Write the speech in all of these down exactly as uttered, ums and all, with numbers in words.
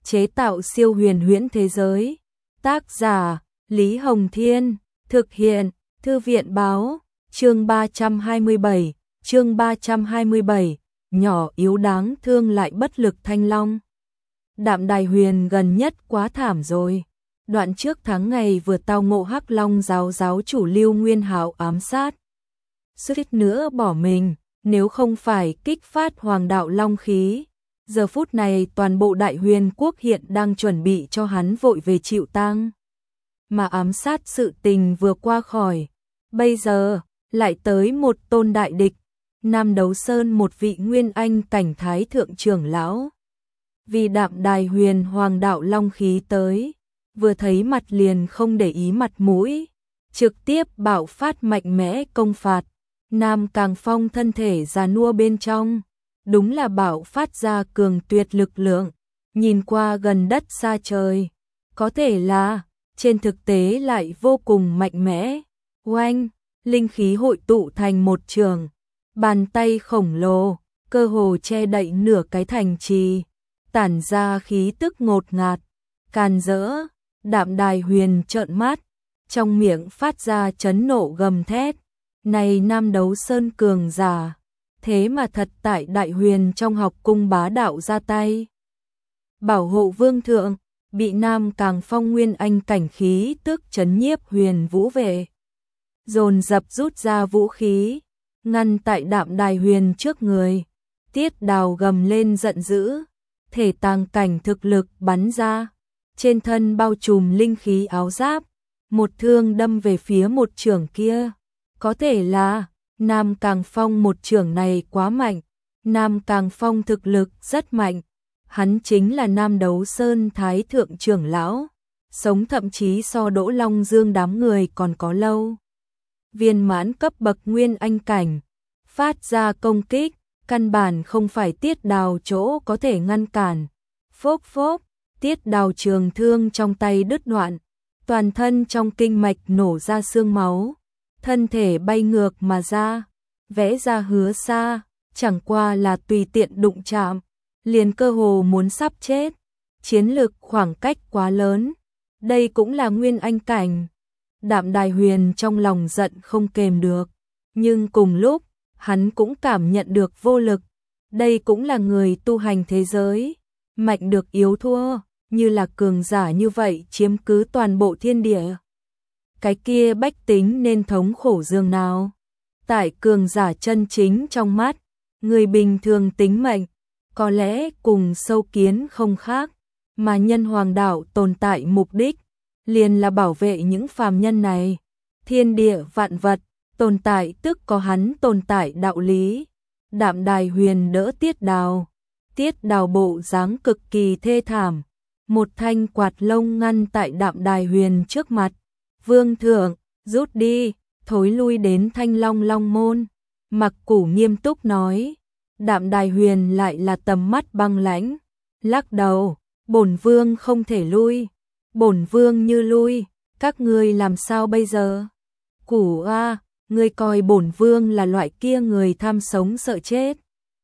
chế tạo siêu huyền huyễn thế giới. Tác giả Lý Hồng Thiên, thực hiện Thư viện Báo. Chương ba trăm hai mươi bảy, chương ba trăm hai mươi bảy, nhỏ yếu đáng thương lại bất lực Thanh Long. Đạm Đài Huyền gần nhất quá thảm rồi. Đoạn trước tháng ngày vừa tao ngộ Hắc Long giáo giáo chủ Lưu Nguyên Hạo ám sát, suýt nữa bỏ mình, nếu không phải kích phát Hoàng đạo long khí. Giờ phút này toàn bộ Đại Huyền quốc hiện đang chuẩn bị cho hắn vội về chịu tang. Mà ám sát sự tình vừa qua khỏi, bây giờ lại tới một tôn đại địch, Nam Đấu Sơn một vị nguyên anh cảnh thái thượng trưởng lão. Vì Đạm Đài Huyền Hoàng đạo long khí tới, vừa thấy mặt liền không để ý mặt mũi, trực tiếp bạo phát mạnh mẽ công phạt. Nam Càng Phong thân thể già nua bên trong, đúng là bạo phát ra cường tuyệt lực lượng, nhìn qua gần đất xa trời, có thể là trên thực tế lại vô cùng mạnh mẽ. Oanh, linh khí hội tụ thành một trường, bàn tay khổng lồ, cơ hồ che đậy nửa cái thành trì, tản ra khí tức ngột ngạt, càn rỡ. Đạm Đài Huyền trợn mắt, trong miệng phát ra chấn nộ gầm thét. Này Nam Đấu Sơn cường giả, thế mà thật tại Đại Huyền trong học cung bá đạo ra tay. Bảo hộ vương thượng, bị Nam Càng Phong nguyên anh cảnh khí tức chấn nhiếp Huyền Vũ vệ. Dồn dập rút ra vũ khí, ngăn tại Đạm Đài Huyền trước người. Tiết Đào gầm lên giận dữ, thể tàng cảnh thực lực bắn ra. Trên thân bao trùm linh khí áo giáp, một thương đâm về phía một chưởng kia. Có thể là Nam Càng Phong một chưởng này quá mạnh. Nam Càng Phong thực lực rất mạnh. Hắn chính là Nam Đấu Sơn Thái Thượng trưởng lão, sống thậm chí so Đỗ Long Dương đám người còn có lâu. Viên mãn cấp bậc nguyên anh cảnh, phát ra công kích, căn bản không phải Tiết Đào chỗ có thể ngăn cản. Phốc phốc, Tiết Đào trường thương trong tay đứt đoạn, toàn thân trong kinh mạch nổ ra xương máu, thân thể bay ngược mà ra, vẽ ra hứa xa, chẳng qua là tùy tiện đụng chạm, liền cơ hồ muốn sắp chết. Chiến lực khoảng cách quá lớn, đây cũng là nguyên anh cảnh. Đạm Đài Huyền trong lòng giận không kềm được, nhưng cùng lúc, hắn cũng cảm nhận được vô lực. Đây cũng là người tu hành thế giới, mạnh được yếu thua, như là cường giả như vậy chiếm cứ toàn bộ thiên địa. Cái kia bách tính nên thống khổ dường nào. Tại cường giả chân chính trong mắt, người bình thường tính mệnh, có lẽ cùng sâu kiến không khác, mà nhân hoàng đạo tồn tại mục đích, liền là bảo vệ những phàm nhân này. Thiên địa vạn vật, tồn tại tức có hắn tồn tại đạo lý. Đạm Đài Huyền đỡ Tiết Đào. Tiết Đào bộ dáng cực kỳ thê thảm, một thanh quạt lông ngăn tại Đạm Đài Huyền trước mặt. Vương thượng, rút đi, thối lui đến Thanh Long Long môn. Mặc Củ nghiêm túc nói. Đạm Đài Huyền lại là tầm mắt băng lãnh, lắc đầu, bổn vương không thể lui. Bổn vương như lui, các ngươi làm sao bây giờ? Củ a, ngươi coi bổn vương là loại kia người tham sống sợ chết.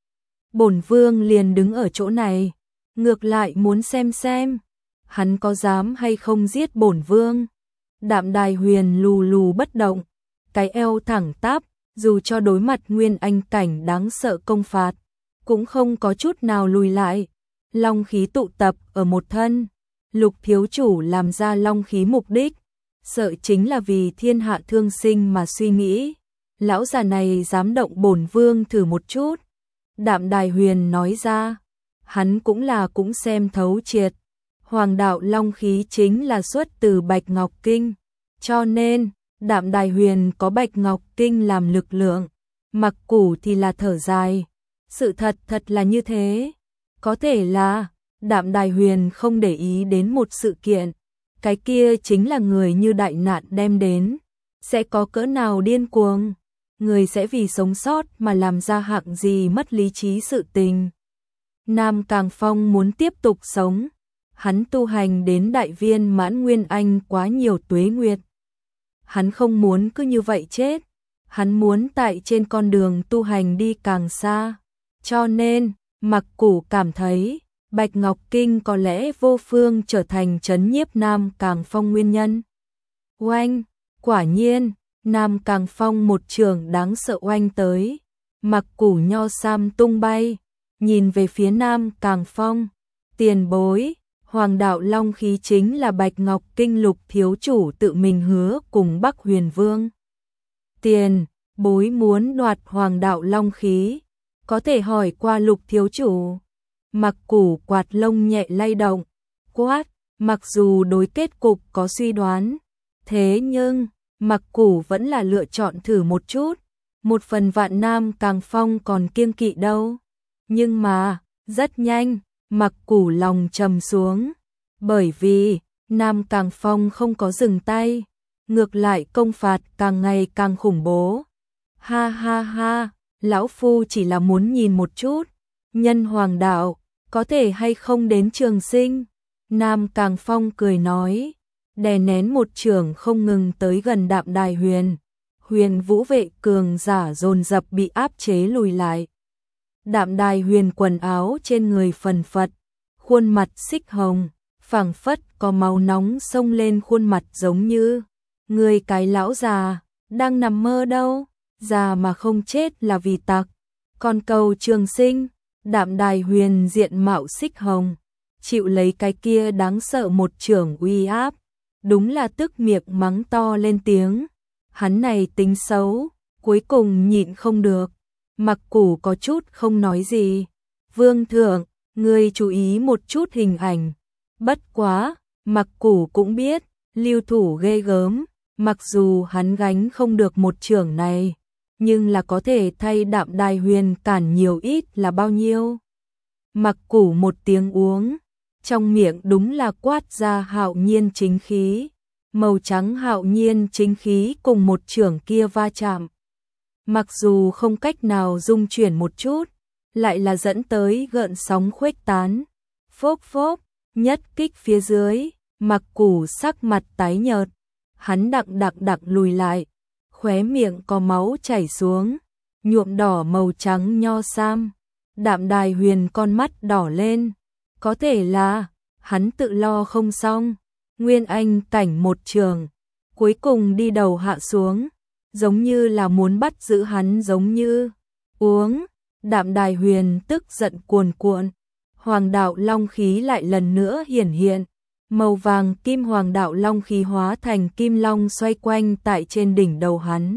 Bổn vương liền đứng ở chỗ này, ngược lại muốn xem xem hắn có dám hay không giết bổn vương. Đạm Đài Huyền lù lù bất động, cái eo thẳng tắp, dù cho đối mặt nguyên anh cảnh đáng sợ công phạt, cũng không có chút nào lùi lại. Long khí tụ tập ở một thân, Lục thiếu chủ làm ra long khí mục đích, sợ chính là vì thiên hạ thương sinh mà suy nghĩ. Lão già này dám động bổn vương thử một chút. Đạm Đài Huyền nói ra, hắn cũng là cũng xem thấu triệt. Hoàng đạo long khí chính là xuất từ Bạch Ngọc Kinh, cho nên Đạm Đài Huyền có Bạch Ngọc Kinh làm lực lượng. Mặc Củ thì là thở dài, sự thật thật là như thế. Có thể là Đạm Đài Huyền không để ý đến một sự kiện, cái kia chính là người như đại nạn đem đến, sẽ có cỡ nào điên cuồng, người sẽ vì sống sót mà làm ra hạng gì mất lý trí sự tình. Nam Càng Phong muốn tiếp tục sống, hắn tu hành đến đại viên mãn nguyên anh quá nhiều tuế nguyệt. Hắn không muốn cứ như vậy chết, hắn muốn tại trên con đường tu hành đi càng xa, cho nên Mặc Củ cảm thấy Bạch Ngọc Kinh có lẽ vô phương trở thành trấn nhiếp Nam Càng Phong nguyên nhân. Oanh, quả nhiên, Nam Càng Phong một trường đáng sợ oanh tới, mặc củ nho sam tung bay, nhìn về phía Nam Càng Phong, tiền bối, Hoàng đạo long khí chính là Bạch Ngọc Kinh Lục thiếu chủ tự mình hứa cùng Bắc Huyền Vương. Tiền bối muốn đoạt Hoàng đạo long khí, có thể hỏi qua Lục thiếu chủ. Mặc củ quạt lông nhẹ lay động, quát, mặc dù đối kết cục có suy đoán, thế nhưng mặc củ vẫn là lựa chọn thử một chút, một phần vạn Nam Càng Phong còn kiêng kỵ đâu. Nhưng mà, rất nhanh, mặc củ lòng trầm xuống, bởi vì Nam Càng Phong không có dừng tay, ngược lại công phạt càng ngày càng khủng bố. Ha ha ha, lão phu chỉ là muốn nhìn một chút, nhân hoàng đạo, có thể hay không đến trường sinh. Nam Càng Phong cười nói, đè nén một trường không ngừng tới gần Đạm Đài Huyền. Huyền vũ vệ cường giả dồn dập bị áp chế lùi lại. Đạm Đài Huyền quần áo trên người phần phật, khuôn mặt xích hồng, phảng phất có máu nóng xông lên khuôn mặt giống như người cái lão già, đang nằm mơ đâu, già mà không chết là vì tặc. Còn cầu trường sinh, Đạm Đài Huyền diện mạo xích hồng, chịu lấy cái kia đáng sợ một trường uy áp, đúng là tức miệng mắng to lên tiếng. Hắn này tính xấu, cuối cùng nhịn không được. Mặc củ có chút không nói gì. Vương thượng, ngươi chú ý một chút hình ảnh. Bất quá, mặc củ cũng biết, lưu thủ ghê gớm, mặc dù hắn gánh không được một trường này, nhưng là có thể thay Đạm Đài Huyền cản nhiều ít là bao nhiêu. Mặc củ một tiếng uống, trong miệng đúng là quát ra hạo nhiên chính khí. Màu trắng hạo nhiên chính khí cùng một trường kia va chạm. Mặc dù không cách nào dung chuyển một chút, lại là dẫn tới gợn sóng khuếch tán. Phốc phốc, nhất kích phía dưới, mặc củ sắc mặt tái nhợt. Hắn đặng đặng đặng lùi lại, khóe miệng có máu chảy xuống, nhuộm đỏ màu trắng nho sam. Đạm Đài Huyền con mắt đỏ lên, có thể là hắn tự lo không xong. Nguyên Anh cảnh một trường, cuối cùng đi đầu hạ xuống, giống như là muốn bắt giữ hắn giống như uống. Đạm Đài Huyền tức giận cuồn cuộn, Hoàng đạo long khí lại lần nữa hiển hiện, màu vàng kim Hoàng đạo long khí hóa thành kim long xoay quanh tại trên đỉnh đầu hắn.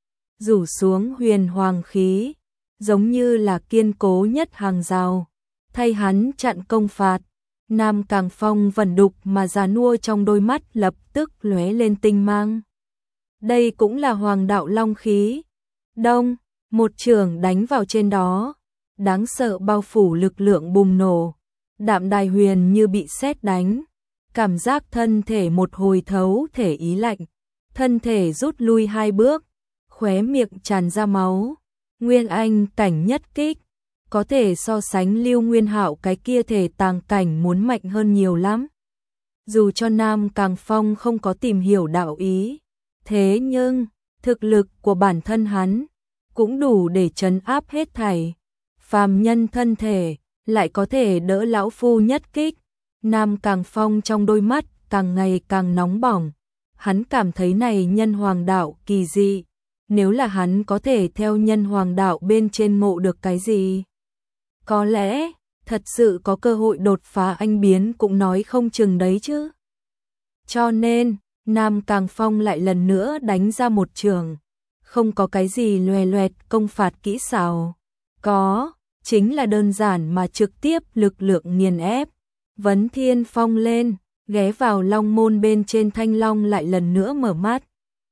Rủ xuống huyền hoàng khí, giống như là kiên cố nhất hàng rào, thay hắn chặn công phạt. Nam Càng Phong vẩn đục mà già nua trong đôi mắt lập tức lóe lên tinh mang. Đây cũng là Hoàng đạo long khí. Đông, một trường đánh vào trên đó, đáng sợ bao phủ lực lượng bùng nổ. Đạm Đài Huyền như bị sét đánh, cảm giác thân thể một hồi thấu thể ý lạnh, thân thể rút lui hai bước, khóe miệng tràn ra máu. Nguyên Anh cảnh nhất kích, có thể so sánh Lưu Nguyên Hạo cái kia thể tàng cảnh muốn mạnh hơn nhiều lắm. Dù cho Nam Càng Phong không có tìm hiểu đạo ý, thế nhưng thực lực của bản thân hắn cũng đủ để trấn áp hết thảy. Phàm nhân thân thể lại có thể đỡ lão phu nhất kích. Nam Càng Phong trong đôi mắt càng ngày càng nóng bỏng. Hắn cảm thấy này nhân hoàng đạo kỳ dị. Nếu là hắn có thể theo nhân hoàng đạo bên trên ngộ được cái gì, có lẽ thật sự có cơ hội đột phá anh biến cũng nói không chừng đấy chứ. Cho nên, Nam Càng Phong lại lần nữa đánh ra một trường. Không có cái gì loè loẹt công phạt kỹ xảo. Có, chính là đơn giản mà trực tiếp lực lượng nghiền ép. Vấn Thiên Phong lên, ghé vào long môn bên trên thanh long lại lần nữa mở mắt.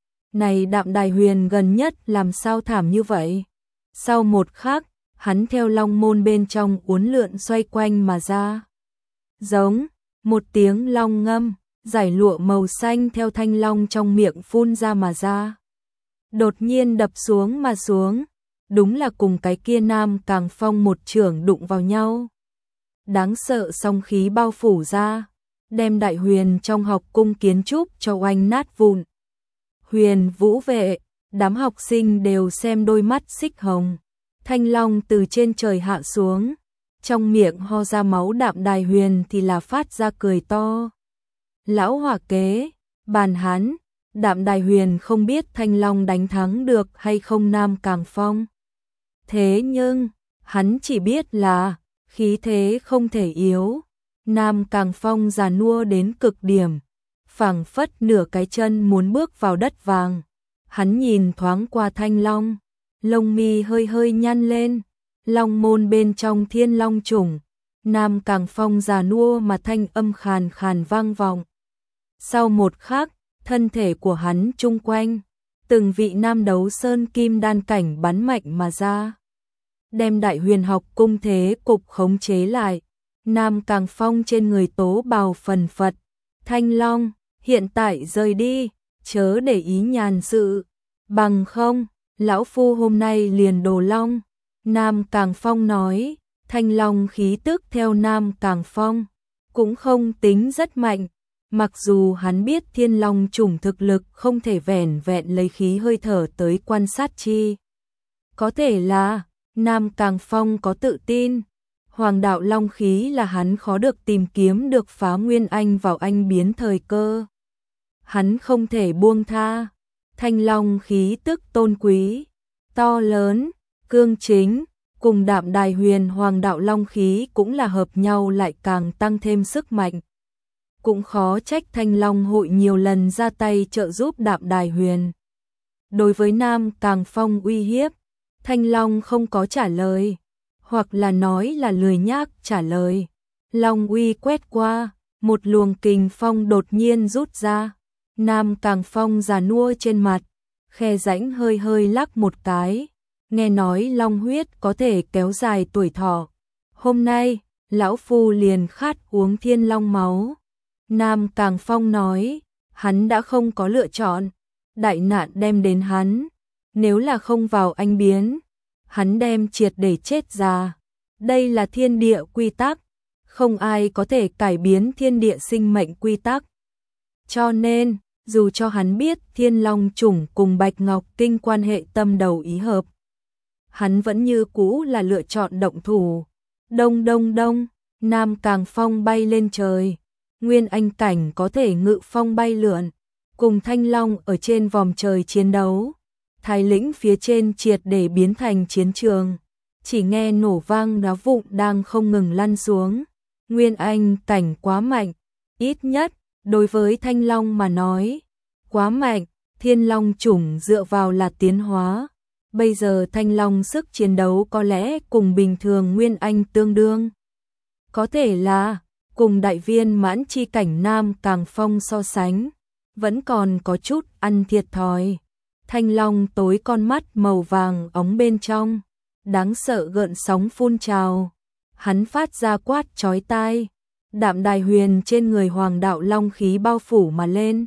Này Đạm Đài Huyền gần nhất làm sao thảm như vậy? Sau một khắc, hắn theo long môn bên trong uốn lượn xoay quanh mà ra. Giống, một tiếng long ngâm, giải lụa màu xanh theo thanh long trong miệng phun ra mà ra. Đột nhiên đập xuống mà xuống, đúng là cùng cái kia Nam Càng Phong một trường đụng vào nhau. Đáng sợ song khí bao phủ ra, đem Đại Huyền trong học cung kiến trúc cho oanh nát vụn. Huyền vũ vệ, đám học sinh đều xem đôi mắt xích hồng. Thanh long từ trên trời hạ xuống, trong miệng ho ra máu. Đạm Đài Huyền thì là phát ra cười to. Lão hỏa kế, bàn hắn. Đạm Đài Huyền không biết Thanh Long đánh thắng được hay không Nam Càng Phong. Thế nhưng, hắn chỉ biết là khí thế không thể yếu. Nam Càng Phong già nua đến cực điểm, phảng phất nửa cái chân muốn bước vào đất vàng. Hắn nhìn thoáng qua Thanh Long, lông mi hơi hơi nhăn lên. Long môn bên trong Thiên Long chủng, Nam Càng Phong già nua mà thanh âm khàn khàn vang vọng. Sau một khắc, thân thể của hắn chung quanh, từng vị nam đấu sơn kim đan cảnh bắn mạnh mà ra, đem Đại Huyền học cung thế cục khống chế lại. Nam Càng Phong trên người tố bào phần phật. Thanh Long, hiện tại rời đi, chớ để ý nhàn sự, bằng không, lão phu hôm nay liền đồ long. Nam Càng Phong nói. Thanh Long khí tức theo Nam Càng Phong cũng không tính rất mạnh, mặc dù hắn biết Thiên Long chủng thực lực không thể vẻn vẹn lấy khí hơi thở tới quan sát chi. Có thể là Nam Càng Phong có tự tin, Hoàng đạo long khí là hắn khó được tìm kiếm được phá nguyên anh vào anh biến thời cơ. Hắn không thể buông tha. Thanh Long khí tức tôn quý, to lớn, cương chính, cùng Đạm Đài Huyền Hoàng đạo long khí cũng là hợp nhau lại càng tăng thêm sức mạnh. Cũng khó trách Thanh Long hội nhiều lần ra tay trợ giúp Đạm Đài Huyền. Đối với Nam Càng Phong uy hiếp, Thanh Long không có trả lời, hoặc là nói là lười nhác trả lời. Long uy quét qua, một luồng kình phong đột nhiên rút ra. Nam Càng Phong già nua trên mặt, khe rãnh hơi hơi lắc một cái. Nghe nói long huyết có thể kéo dài tuổi thọ. Hôm nay, lão phu liền khát uống thiên long máu. Nam Càng Phong nói, hắn đã không có lựa chọn. Đại nạn đem đến hắn, nếu là không vào anh biến, hắn đem triệt để chết già. Đây là thiên địa quy tắc, không ai có thể cải biến thiên địa sinh mệnh quy tắc. Cho nên, dù cho hắn biết Thiên Long chủng cùng Bạch Ngọc Kinh quan hệ tâm đầu ý hợp, hắn vẫn như cũ là lựa chọn động thủ. Đông đông đông, Nam Càng Phong bay lên trời. Nguyên anh cảnh có thể ngự phong bay lượn, cùng Thanh Long ở trên vòm trời chiến đấu. Thái lĩnh phía trên triệt để biến thành chiến trường, chỉ nghe nổ vang đá vụn đang không ngừng lăn xuống. Nguyên anh cảnh quá mạnh, ít nhất đối với Thanh Long mà nói, quá mạnh. Thiên Long chủng dựa vào là tiến hóa. Bây giờ Thanh Long sức chiến đấu có lẽ cùng bình thường Nguyên Anh tương đương. Có thể là cùng đại viên mãn chi cảnh Nam Càng Phong so sánh, vẫn còn có chút ăn thiệt thòi. Thanh Long tối con mắt màu vàng óng bên trong, đáng sợ gợn sóng phun trào. Hắn phát ra quát chói tai. Đạm Đài Huyền trên người Hoàng đạo long khí bao phủ mà lên,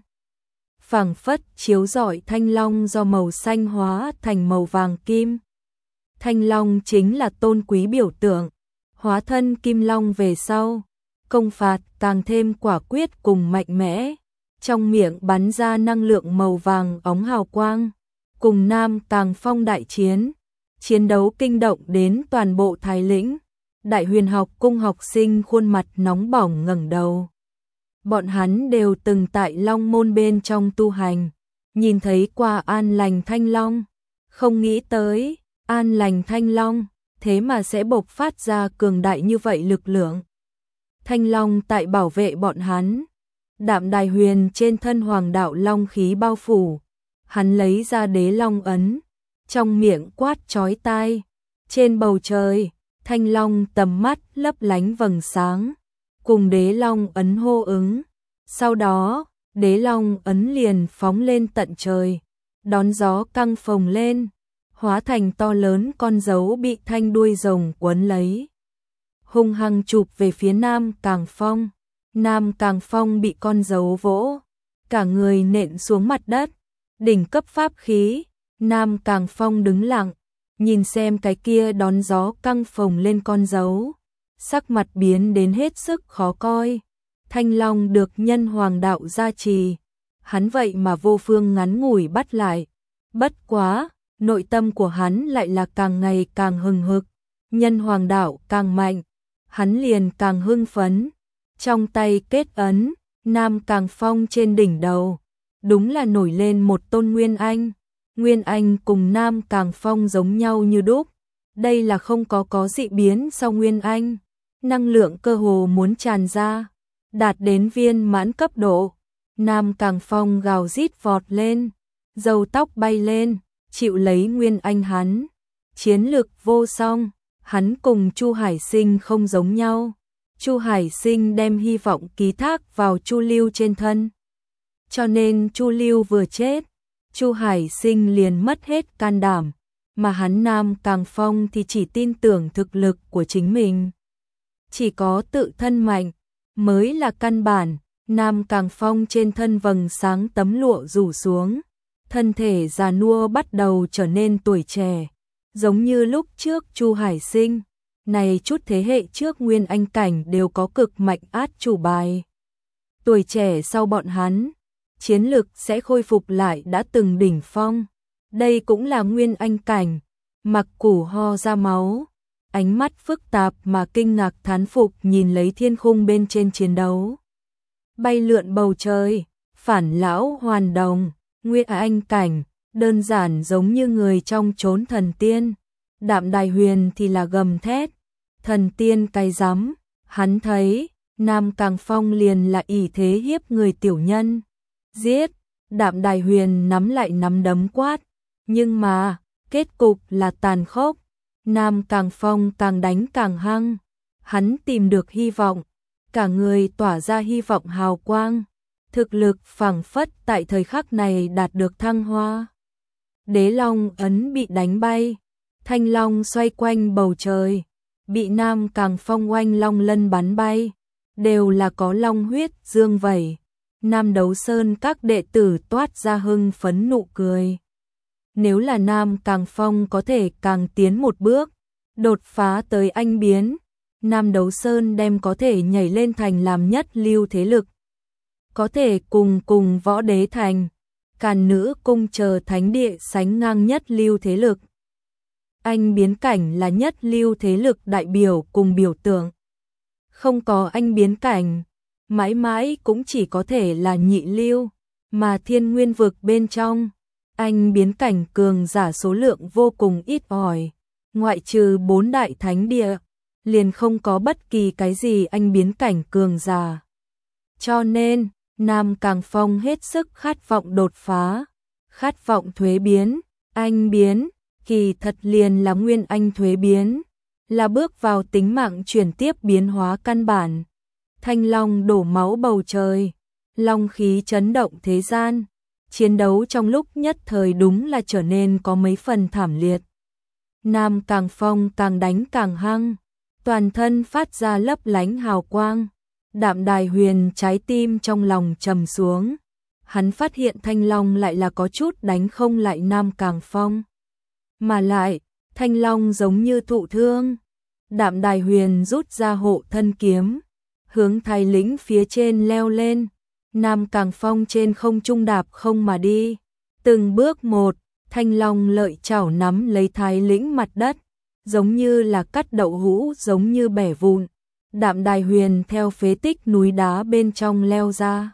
phảng phất chiếu rọi Thanh Long do màu xanh hóa thành màu vàng kim. Thanh Long chính là tôn quý biểu tượng, hóa thân Kim Long về sau, công phạt càng thêm quả quyết cùng mạnh mẽ. Trong miệng bắn ra năng lượng màu vàng óng hào quang, cùng Nam Càng Phong đại chiến. Chiến đấu kinh động đến toàn bộ Thái lĩnh. Đại Huyền học cung học sinh khuôn mặt nóng bỏng ngẩng đầu. Bọn hắn đều từng tại Long môn bên trong tu hành, nhìn thấy qua An Lành Thanh Long, không nghĩ tới An Lành Thanh Long thế mà sẽ bộc phát ra cường đại như vậy lực lượng. Thanh Long tại bảo vệ bọn hắn. Đạm Đài Huyền trên thân Hoàng đạo long khí bao phủ, hắn lấy ra đế long ấn, trong miệng quát chói tai. Trên bầu trời, Thanh Long tầm mắt lấp lánh vầng sáng, cùng đế long ấn hô ứng. Sau đó, đế long ấn liền phóng lên tận trời, đón gió căng phồng lên, hóa thành to lớn con dấu bị thanh đuôi rồng quấn lấy, hung hăng chụp về phía Nam Càng Phong. Nam Càng Phong bị con dấu vỗ, cả người nện xuống mặt đất. Đỉnh cấp pháp khí. Nam Càng Phong đứng lặng, nhìn xem cái kia đón gió căng phồng lên con dấu, sắc mặt biến đến hết sức khó coi. Thanh Long được nhân Hoàng đạo gia trì, hắn vậy mà vô phương ngắn ngủi bắt lại. Bất quá, nội tâm của hắn lại là càng ngày càng hừng hực, nhân Hoàng đạo càng mạnh, hắn liền càng hưng phấn, trong tay kết ấn, Nam Càng Phong trên đỉnh đầu, đúng là nổi lên một tôn Nguyên Anh. Nguyên Anh cùng Nam Càng Phong giống nhau như đúc, đây là không có có dị biến sau Nguyên Anh, năng lượng cơ hồ muốn tràn ra, đạt đến viên mãn cấp độ. Nam Càng Phong gào rít vọt lên, râu tóc bay lên, chịu lấy Nguyên Anh hắn, chiến lực vô song, hắn cùng Chu Hải Sinh không giống nhau. Chu Hải Sinh đem hy vọng ký thác vào Chu Lưu trên thân, cho nên Chu Lưu vừa chết, Chu Hải Sinh liền mất hết can đảm, mà hắn Nam Càng Phong thì chỉ tin tưởng thực lực của chính mình. Chỉ có tự thân mạnh mới là căn bản. Nam Càng Phong trên thân vầng sáng tấm lụa rủ xuống, thân thể già nua bắt đầu trở nên tuổi trẻ, giống như lúc trước Chu Hải Sinh. Này chút thế hệ trước Nguyên Anh cảnh đều có cực mạnh át chủ bài. Tuổi trẻ sau bọn hắn, chiến lực sẽ khôi phục lại đã từng đỉnh phong. Đây cũng là Nguyên Anh cảnh. Mặc Củ ho ra máu, ánh mắt phức tạp mà kinh ngạc thán phục nhìn lấy thiên khung bên trên chiến đấu. Bay lượn bầu trời, phản lão hoàn đồng, Nguyên Anh cảnh, đơn giản giống như người trong chốn thần tiên. Đạm Đài Huyền thì là gầm thét, thần tiên cay rắm, hắn thấy Nam Càng Phong liền là ỷ thế hiếp người tiểu nhân. Giết, Đạm Đài Huyền nắm lại nắm đấm quát, nhưng mà kết cục là tàn khốc. Nam Càng Phong càng đánh càng hăng, hắn tìm được hy vọng, cả người tỏa ra hy vọng hào quang, thực lực phảng phất tại thời khắc này đạt được thăng hoa. Đế Long ấn bị đánh bay, thanh long xoay quanh bầu trời, bị Nam Càng Phong oanh long lân bắn bay, đều là có long huyết dương vẩy. Nam Đấu Sơn các đệ tử toát ra hưng phấn nụ cười. Nếu là Nam Càng Phong có thể càng tiến một bước, đột phá tới anh biến, Nam Đấu Sơn đem có thể nhảy lên thành làm nhất lưu thế lực. Có thể cùng cùng Võ Đế Thành, Càn Nữ Cung chờ thánh địa sánh ngang nhất lưu thế lực. Anh biến cảnh là nhất lưu thế lực đại biểu cùng biểu tượng. Không có anh biến cảnh, mãi mãi cũng chỉ có thể là nhị lưu, mà Thiên Nguyên vực bên trong, anh biến cảnh cường giả số lượng vô cùng ít ỏi, ngoại trừ bốn đại thánh địa, liền không có bất kỳ cái gì anh biến cảnh cường giả. Cho nên, Nam Càng Phong hết sức khát vọng đột phá, khát vọng thuế biến, anh biến, kỳ thật liền là Nguyên Anh thuế biến, là bước vào tính mạng chuyển tiếp biến hóa căn bản. Thanh long đổ máu bầu trời, long khí chấn động thế gian, chiến đấu trong lúc nhất thời đúng là trở nên có mấy phần thảm liệt. Nam Càng Phong càng đánh càng hăng, toàn thân phát ra lấp lánh hào quang. Đạm Đài Huyền trái tim trong lòng trầm xuống, hắn phát hiện Thanh Long lại là có chút đánh không lại Nam Càng Phong. Mà lại, Thanh Long giống như thụ thương. Đạm Đài Huyền rút ra hộ thân kiếm, hướng Thái Lĩnh phía trên leo lên, Nam Càng Phong trên không trung đạp không mà đi. Từng bước một, Thanh Long lợi chảo nắm lấy Thái Lĩnh mặt đất, giống như là cắt đậu hũ giống như bẻ vụn. Đạm Đài Huyền theo phế tích núi đá bên trong leo ra,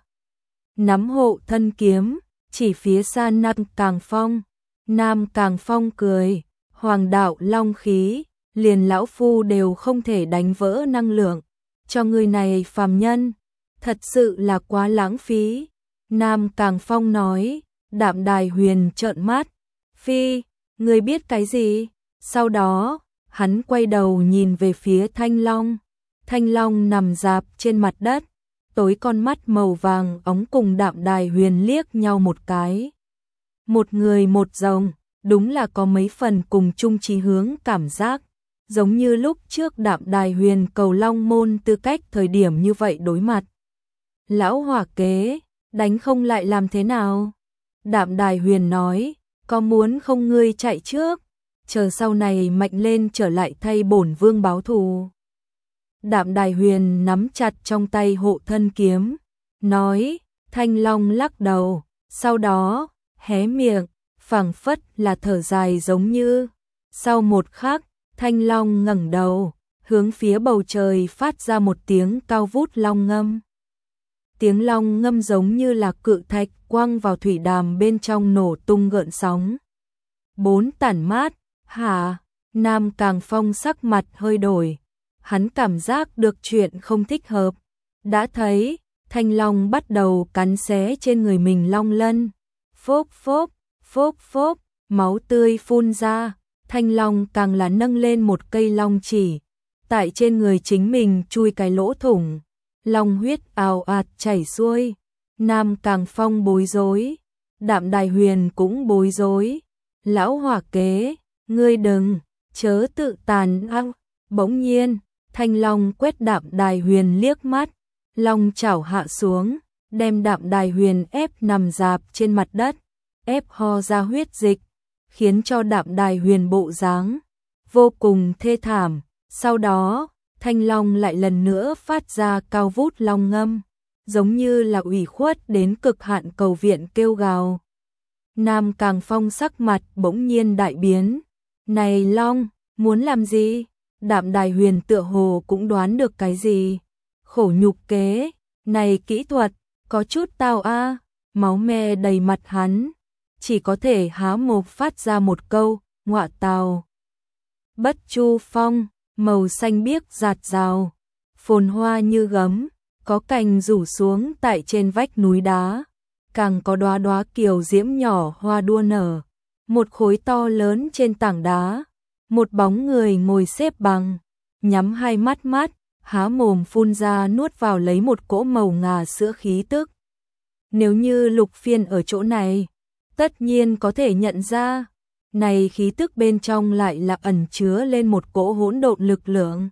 nắm hộ thân kiếm, chỉ phía xa Nam Càng Phong. Nam Càng Phong cười, hoàng đạo long khí, liền lão phu đều không thể đánh vỡ năng lượng, cho người này phàm nhân, thật sự là quá lãng phí. Nam Càng Phong nói. Đạm Đài Huyền trợn mắt, phi, người biết cái gì? Sau đó, hắn quay đầu nhìn về phía Thanh Long. Thanh Long nằm rạp trên mặt đất, tối con mắt màu vàng óng cùng Đạm Đài Huyền liếc nhau một cái. Một người một rồng, đúng là có mấy phần cùng chung chí hướng cảm giác, giống như lúc trước Đạm Đài Huyền cầu Long môn tư cách thời điểm như vậy đối mặt. Lão hỏa kế, đánh không lại làm thế nào? Đạm Đài Huyền nói, có muốn không ngươi chạy trước, chờ sau này mạnh lên trở lại thay bổn vương báo thù. Đạm Đài Huyền nắm chặt trong tay hộ thân kiếm, nói. Thanh Long lắc đầu, sau đó hé miệng, phảng phất là thở dài giống như. Sau một khắc, Thanh Long ngẩng đầu, hướng phía bầu trời phát ra một tiếng cao vút long ngâm. Tiếng long ngâm giống như là cự thạch quăng vào thủy đàm bên trong nổ tung gợn sóng. Bốn tản mát, hả? Nam Càng Phong sắc mặt hơi đổi. Hắn cảm giác được chuyện không thích hợp. Đã thấy, thanh long bắt đầu cắn xé trên người mình long lân. Phốp phốp, phốp phốp, máu tươi phun ra. Thanh long càng là nâng lên một cây long chỉ. Tại trên người chính mình chui cái lỗ thủng. Long huyết ào ạt chảy xuôi. Nam Càng Phong bối rối. Đạm Đài Huyền cũng bối rối. Lão hỏa kế, ngươi đừng, chớ tự tàn ác. Bỗng nhiên, thanh long quét Đạm Đài Huyền liếc mắt. Long chảo hạ xuống, đem Đạm Đài Huyền ép nằm dạp trên mặt đất. Ép ho ra huyết dịch, khiến cho Đạm Đài Huyền bộ dáng vô cùng thê thảm. Sau đó, thanh long lại lần nữa phát ra cao vút long ngâm, giống như là ủy khuất đến cực hạn cầu viện kêu gào. Nam Càng Phong sắc mặt bỗng nhiên đại biến. Này long, muốn làm gì? Đạm Đài Huyền tựa hồ cũng đoán được cái gì. Khổ nhục kế, này kỹ thuật, có chút tao a. Máu me đầy mặt hắn, chỉ có thể há mồm phát ra một câu, ngọa tào. Bất Chu Phong, màu xanh biếc rạt rào, phồn hoa như gấm, có cành rủ xuống tại trên vách núi đá, càng có đóa đóa kiều diễm nhỏ hoa đua nở. Một khối to lớn trên tảng đá, một bóng người ngồi xếp bằng, nhắm hai mắt mắt, há mồm phun ra nuốt vào lấy một cỗ màu ngà sữa khí tức. Nếu như Lục Phiên ở chỗ này, tất nhiên có thể nhận ra, này khí tức bên trong lại là ẩn chứa lên một cỗ hỗn độn lực lượng.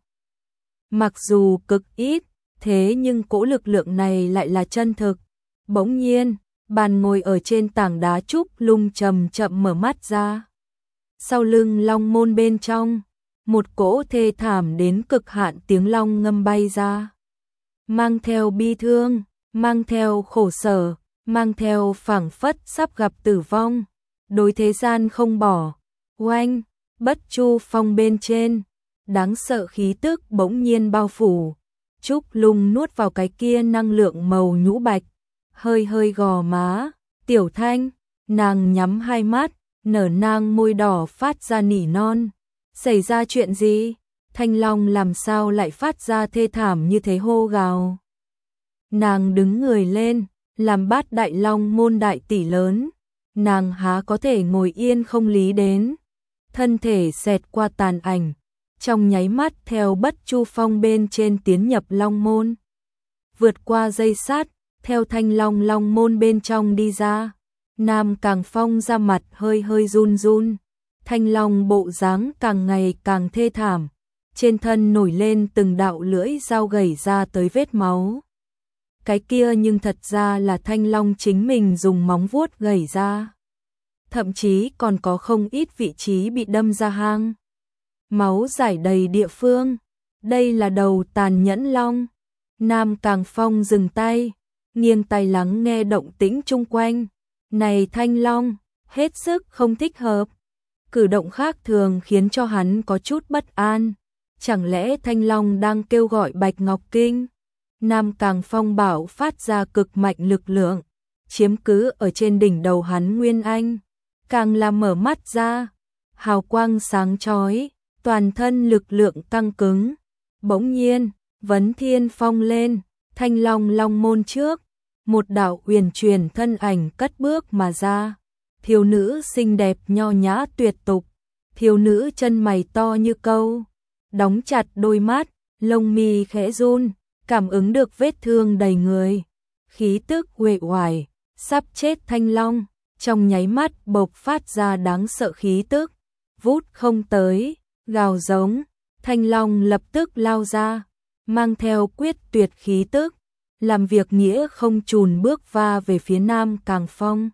Mặc dù cực ít, thế nhưng cỗ lực lượng này lại là chân thực. Bỗng nhiên, bàn ngồi ở trên tảng đá trúc lung chậm chậm mở mắt ra. Sau lưng long môn bên trong, một cỗ thê thảm đến cực hạn tiếng long ngâm bay ra. Mang theo bi thương, mang theo khổ sở, mang theo phảng phất sắp gặp tử vong. Đối thế gian không bỏ. Oanh, Bất Chu Phong bên trên, đáng sợ khí tức bỗng nhiên bao phủ. Trúc Lung nuốt vào cái kia năng lượng màu nhũ bạch, hơi hơi gò má. Tiểu Thanh, nàng nhắm hai mắt, nở nang môi đỏ phát ra nỉ non. Xảy ra chuyện gì? Thanh long làm sao lại phát ra thê thảm như thế hô gào? Nàng đứng người lên, làm bát đại long môn đại tỷ lớn. Nàng há có thể ngồi yên không lý đến. Thân thể xẹt qua tàn ảnh, trong nháy mắt theo Bất Chu Phong bên trên tiến nhập long môn. Vượt qua dây sát, theo thanh long long môn bên trong đi ra. Nam Càng Phong ra mặt hơi hơi run run. Thanh long bộ dáng càng ngày càng thê thảm. Trên thân nổi lên từng đạo lưỡi dao gảy ra tới vết máu. Cái kia nhưng thật ra là thanh long chính mình dùng móng vuốt gảy ra. Thậm chí còn có không ít vị trí bị đâm ra hang. Máu rải đầy địa phương. Đây là đầu tàn nhẫn long. Nam Càng Phong dừng tay, nghiêng tai lắng nghe động tĩnh chung quanh. Này thanh long, hết sức không thích hợp. Cử động khác thường khiến cho hắn có chút bất an. Chẳng lẽ thanh long đang kêu gọi Bạch Ngọc Kinh? Nam Càng Phong bảo phát ra cực mạnh lực lượng, chiếm cứ ở trên đỉnh đầu hắn Nguyên Anh. Càng là mở mắt ra, hào quang sáng chói, toàn thân lực lượng căng cứng. Bỗng nhiên, vấn thiên phong lên, thanh long long môn trước. Một đạo huyền truyền thân ảnh cất bước mà ra. Thiếu nữ xinh đẹp nho nhã tuyệt tục. Thiếu nữ chân mày to như câu, đóng chặt đôi mắt, lông mi khẽ run, cảm ứng được vết thương đầy người. Khí tức uể oải, sắp chết thanh long, trong nháy mắt bộc phát ra đáng sợ khí tức. Vút không tới, gào giống, thanh long lập tức lao ra, mang theo quyết tuyệt khí tức. Làm việc nghĩa không chùn bước va về phía Nam Càng Phong.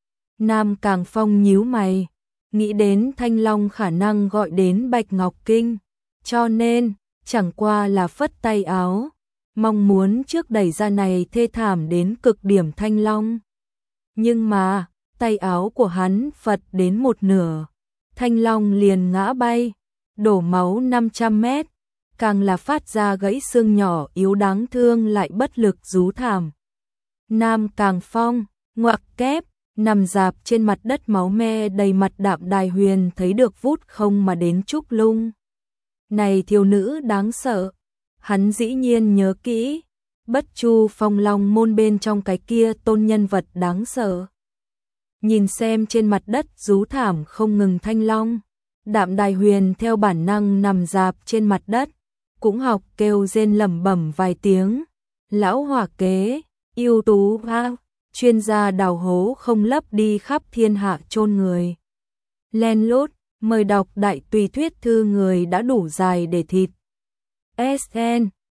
Nam Càng Phong nhíu mày, nghĩ đến thanh long khả năng gọi đến Bạch Ngọc Kinh, cho nên chẳng qua là phất tay áo, mong muốn trước đẩy ra này thê thảm đến cực điểm thanh long. Nhưng mà, tay áo của hắn phật đến một nửa, thanh long liền ngã bay, đổ máu năm trăm mét. càng là phát ra gãy xương nhỏ yếu đáng thương lại bất lực rú thảm. Nam Càng Phong, ngoặc kép, nằm dạp trên mặt đất máu me đầy mặt Đạm Đài Huyền thấy được vút không mà đến Trúc Lung. Này thiếu nữ đáng sợ, hắn dĩ nhiên nhớ kỹ, Bất Chu Phong Long môn bên trong cái kia tôn nhân vật đáng sợ. Nhìn xem trên mặt đất rú thảm không ngừng thanh long, Đạm Đài Huyền theo bản năng nằm dạp trên mặt đất, cũng học kêu rên lẩm bẩm vài tiếng. Lão hỏa kế, ưu tú ha, chuyên gia đào hố không lấp đi khắp thiên hạ chôn người. Len lút, mời đọc đại tùy thuyết thư người đã đủ dài để thịt. ét en